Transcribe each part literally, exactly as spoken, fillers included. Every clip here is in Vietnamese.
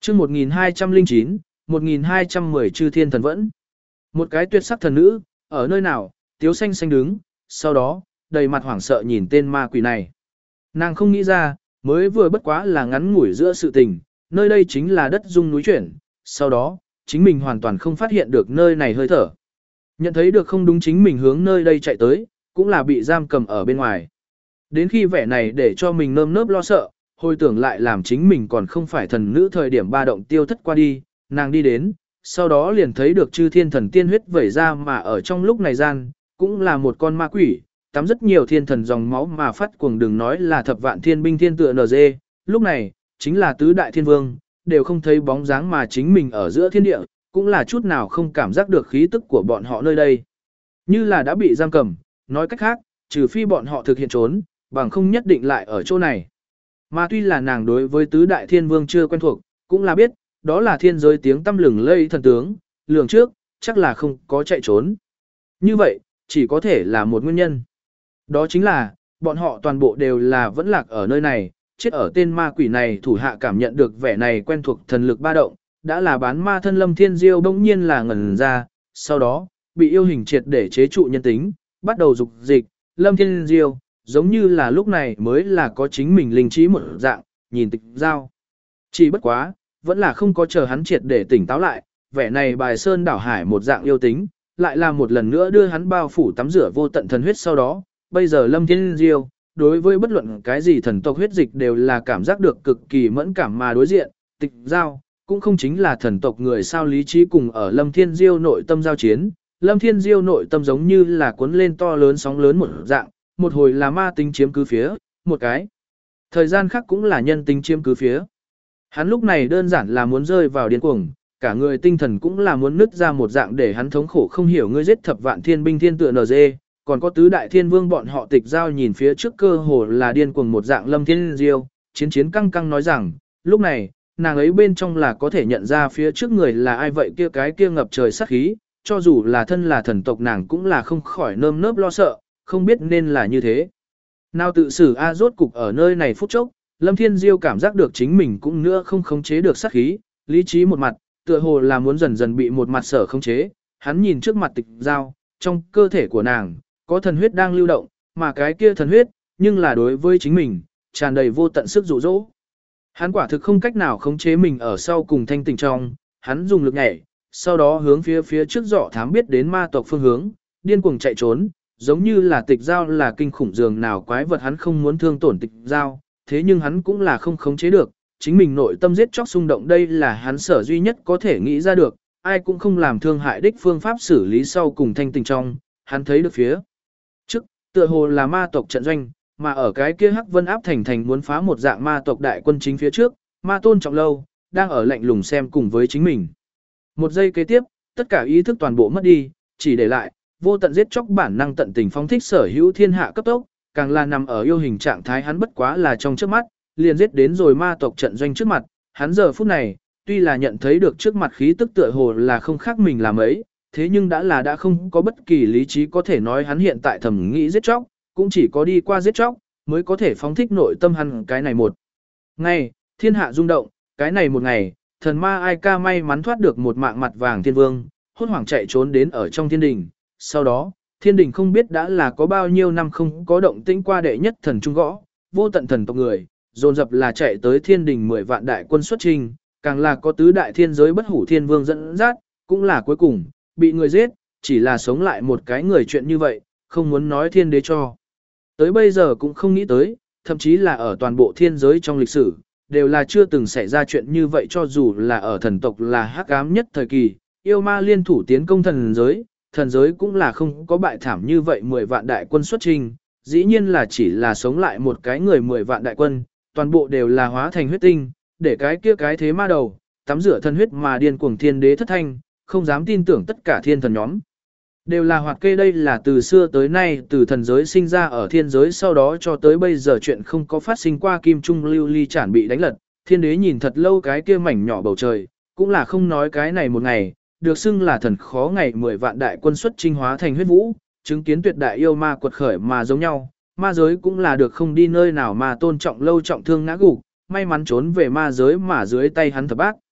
chương một nghìn hai trăm lẻ chín, một nghìn hai trăm mười chư thiên thần vẫn. Một cái tuyệt sắc thần nữ, ở nơi nào, tiếu xanh xanh đứng, sau đó, đầy mặt hoảng sợ nhìn tên ma quỷ này. Nàng không nghĩ ra, mới vừa bất quá là ngắn ngủi giữa sự tình, nơi đây chính là đất rung núi chuyển, sau đó, chính mình hoàn toàn không phát hiện được nơi này hơi thở. Nhận thấy được không đúng chính mình hướng nơi đây chạy tới, cũng là bị giam cầm ở bên ngoài. Đến khi vẻ này để cho mình nơm nớp lo sợ, hồi tưởng lại làm chính mình còn không phải thần nữ thời điểm ba động tiêu thất qua đi, nàng đi đến, sau đó liền thấy được chư thiên thần tiên huyết vẩy ra mà ở trong lúc này gian, cũng là một con ma quỷ, tắm rất nhiều thiên thần dòng máu mà phát cuồng, đừng nói là thập vạn thiên binh thiên tựa en giê, lúc này, chính là tứ đại thiên vương, đều không thấy bóng dáng mà chính mình ở giữa thiên địa, cũng là chút nào không cảm giác được khí tức của bọn họ nơi đây. Như là đã bị giam cầm, nói cách khác, trừ phi bọn họ thực hiện trốn, bằng không nhất định lại ở chỗ này. Mà tuy là nàng đối với tứ đại thiên vương chưa quen thuộc, cũng là biết, đó là thiên giới tiếng tăm lừng lây thần tướng, lường trước, chắc là không có chạy trốn. Như vậy, chỉ có thể là một nguyên nhân. Đó chính là, bọn họ toàn bộ đều là vẫn lạc ở nơi này, chết ở tên ma quỷ này thủ hạ cảm nhận được vẻ này quen thuộc thần lực ba động, đã là bán ma thân Lâm Thiên Diêu bỗng nhiên là ngẩn ra, sau đó, bị yêu hình triệt để chế trụ nhân tính, bắt đầu dục dịch, Lâm Thiên Diêu, giống như là lúc này mới là có chính mình linh trí một dạng, nhìn tịch giao. Chỉ bất quá, vẫn là không có chờ hắn triệt để tỉnh táo lại, vẻ này bài sơn đảo hải một dạng yêu tính, lại là một lần nữa đưa hắn bao phủ tắm rửa vô tận thần huyết sau đó, bây giờ Lâm Thiên Diêu, đối với bất luận cái gì thần tộc huyết dịch đều là cảm giác được cực kỳ mẫn cảm mà đối diện, tịch giao, cũng không chính là thần tộc người sao lý trí cùng ở Lâm Thiên Diêu nội tâm giao chiến, Lâm Thiên Diêu nội tâm giống như là cuốn lên to lớn sóng lớn một dạng, một hồi là ma tính chiếm cứ phía, một cái. Thời gian khác cũng là nhân tính chiếm cứ phía. Hắn lúc này đơn giản là muốn rơi vào điên cuồng, cả người tinh thần cũng là muốn nứt ra một dạng để hắn thống khổ không hiểu ngươi giết thập vạn thiên binh thiên tựa en giê, còn có tứ đại thiên vương bọn họ tịch giao nhìn phía trước cơ hồ là điên cuồng một dạng Lâm Thiên Diêu, chiến chiến căng căng nói rằng, lúc này, nàng ấy bên trong là có thể nhận ra phía trước người là ai vậy kia cái kia ngập trời sát khí, cho dù là thân là thần tộc nàng cũng là không khỏi nơm nớp lo sợ, không biết nên là như thế. Nào tự xử A rốt cục ở nơi này phút chốc, Lâm Thiên Diêu cảm giác được chính mình cũng nữa không khống chế được sát khí, lý trí một mặt, tựa hồ là muốn dần dần bị một mặt sở khống chế, hắn nhìn trước mặt tịch giao, trong cơ thể của nàng, có thần huyết đang lưu động, mà cái kia thần huyết, nhưng là đối với chính mình, tràn đầy vô tận sức dụ dỗ. Hắn quả thực không cách nào khống chế mình ở sau cùng thanh tỉnh trong, hắn dùng lực nhảy, sau đó hướng phía phía trước dọ thám biết đến ma tộc phương hướng, điên cuồng chạy trốn, giống như là tịch giao là kinh khủng dường nào quái vật hắn không muốn thương tổn tịch giao, thế nhưng hắn cũng là không khống chế được, chính mình nội tâm giết chóc xung động đây là hắn sở duy nhất có thể nghĩ ra được, ai cũng không làm thương hại đích phương pháp xử lý sau cùng thanh tình trong, hắn thấy được phía trước, tựa hồ là ma tộc trận doanh, mà ở cái kia Hắc Vân áp thành thành muốn phá một dạng ma tộc đại quân chính phía trước, ma tôn trọng lâu, đang ở lạnh lùng xem cùng với chính mình. Một giây kế tiếp, tất cả ý thức toàn bộ mất đi, chỉ để lại vô tận giết chóc bản năng tận tình phóng thích sở hữu thiên hạ cấp tốc, càng là nằm ở yêu hình trạng thái hắn bất quá là trong trước mắt, liền giết đến rồi ma tộc trận doanh trước mặt, hắn giờ phút này, tuy là nhận thấy được trước mặt khí tức tựa hồ là không khác mình làm ấy, thế nhưng đã là đã không có bất kỳ lý trí có thể nói hắn hiện tại thầm nghĩ giết chóc, cũng chỉ có đi qua giết chóc, mới có thể phóng thích nội tâm hắn cái này một. Ngày, thiên hạ rung động, cái này một ngày, thần ma ai ca may mắn thoát được một mạng mặt vàng thiên vương, hốt hoảng chạy trốn đến ở trong thiên đình. Sau đó, thiên đình không biết đã là có bao nhiêu năm không có động tĩnh qua đệ nhất thần trung gõ, vô tận thần tộc người, dồn dập là chạy tới thiên đình mười vạn đại quân xuất trình, càng là có tứ đại thiên giới bất hủ thiên vương dẫn dắt, cũng là cuối cùng, bị người giết, chỉ là sống lại một cái người chuyện như vậy, không muốn nói thiên đế cho. Tới bây giờ cũng không nghĩ tới, thậm chí là ở toàn bộ thiên giới trong lịch sử, đều là chưa từng xảy ra chuyện như vậy cho dù là ở thần tộc là hắc ám nhất thời kỳ, yêu ma liên thủ tiến công thần giới, thần giới cũng là không có bại thảm như vậy mười vạn đại quân xuất trình, dĩ nhiên là chỉ là sống lại một cái người mười vạn đại quân, toàn bộ đều là hóa thành huyết tinh, để cái kia cái thế ma đầu, tắm rửa thân huyết mà điên cuồng thiên đế thất thanh, không dám tin tưởng tất cả thiên thần nhóm. Đều là hoạt kê đây là từ xưa tới nay từ thần giới sinh ra ở thiên giới sau đó cho tới bây giờ chuyện không có phát sinh qua kim trung lưu ly chản bị đánh lật, thiên đế nhìn thật lâu cái kia mảnh nhỏ bầu trời, cũng là không nói cái này một ngày, được xưng là thần khó ngày mười vạn đại quân xuất trinh hóa thành huyết vũ, chứng kiến tuyệt đại yêu ma quật khởi mà giống nhau, ma giới cũng là được không đi nơi nào mà tôn trọng lâu trọng thương ngã gục, may mắn trốn về ma giới mà dưới tay hắn thập bác.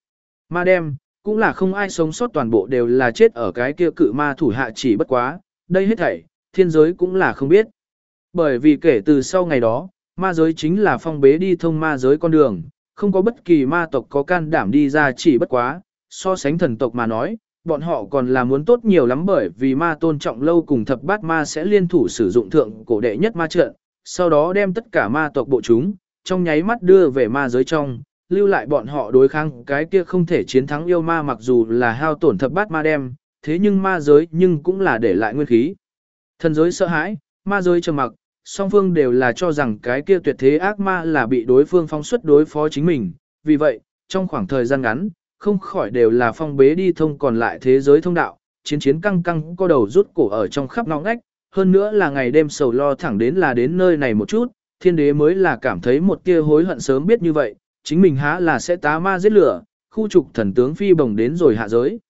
Ma đem, cũng là không ai sống sót, toàn bộ đều là chết ở cái kia cự ma thủ hạ, chỉ bất quá, đây hết thảy, thiên giới cũng là không biết. Bởi vì kể từ sau ngày đó, ma giới chính là phong bế đi thông ma giới con đường, không có bất kỳ ma tộc có can đảm đi ra, chỉ bất quá, so sánh thần tộc mà nói, bọn họ còn là muốn tốt nhiều lắm, bởi vì ma tôn trọng lâu cùng thập bát ma sẽ liên thủ sử dụng thượng cổ đệ nhất ma trận, sau đó đem tất cả ma tộc bộ chúng, trong nháy mắt đưa về ma giới trong, lưu lại bọn họ đối kháng cái kia không thể chiến thắng yêu ma, mặc dù là hao tổn thập bát ma đem, thế nhưng ma giới nhưng cũng là để lại nguyên khí. Thần giới sợ hãi, ma giới trầm mặc, song phương đều là cho rằng cái kia tuyệt thế ác ma là bị đối phương phóng xuất đối phó chính mình, vì vậy, trong khoảng thời gian ngắn, không khỏi đều là phong bế đi thông còn lại thế giới thông đạo, chiến chiến căng căng co đầu rút cổ ở trong khắp ngõ ngách, hơn nữa là ngày đêm sầu lo thẳng đến là đến nơi này một chút, thiên đế mới là cảm thấy một tia hối hận, sớm biết như vậy, chính mình há là sẽ tá ma giết lửa, khu trục thần tướng phi bồng đến rồi hạ giới.